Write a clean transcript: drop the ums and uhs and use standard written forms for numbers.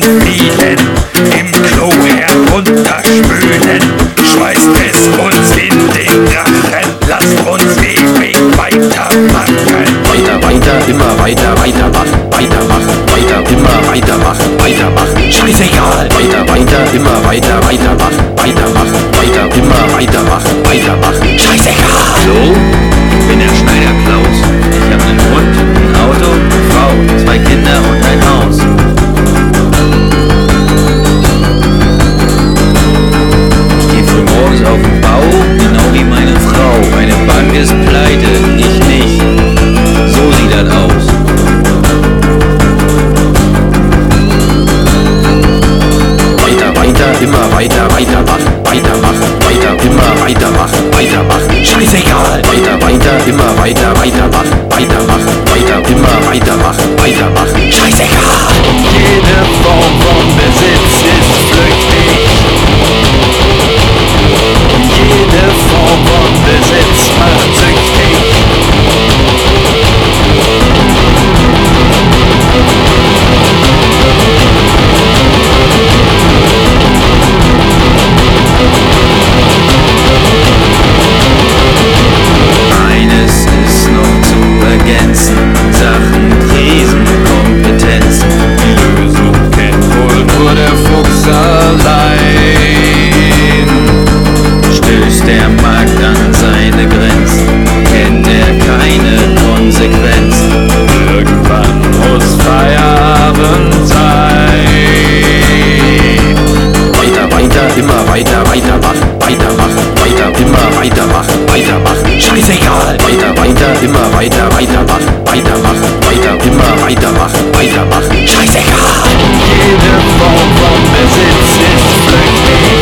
Mieten, im Klo herunterspülen, schmeißt es uns in den Rachen, lasst uns ewig weitermachen. Weiter, weiter, immer weiter, weitermachen, weitermachen, weiter, immer weitermachen, weitermachen. Scheißegal! Weiter, weiter, immer weiter, weitermachen, weitermachen, weiter, immer weitermachen, weitermachen. Scheißegal! Hallo? Ich bin der Schneider Klaus. Ich hab nen Hund, ein Auto, eine Frau, 2 Kinder und ein Haus. Ich geh früh morgens auf den Bau, genau wie meine Frau. Meine Bank ist pleite, ich nicht. So sieht das aus. Weiter, weiter, immer weiter, weitermachen, weitermachen, weiter, immer weitermachen, weitermachen. Scheißegal! Weiter, weiter, immer weiter, weitermachen, weitermachen, weiter, immer weitermachen, weitermachen. Scheißegal! Jede Form von Besitz ist flüchtig. Jede Form von Besitz macht süchtig. Eines ist noch zu ergänzen, Sachen Krisenkompetenzen. Die Lösung kennt wohl nur der Fuchs allein. Stößt der Markt an seine Grenzen, kennt er keine Konsequenzen. Irgendwann muss Feierabend sein. Weiter, weiter, immer weiter, weitermachen, weitermachen, weiter, immer weitermachen, weitermachen. Scheißegal! Weiter, weiter, immer weiter, weitermachen, weitermachen, weiter, immer weitermachen, weitermachen. Scheißegal! Jede Form von Besitz ist flüchtig.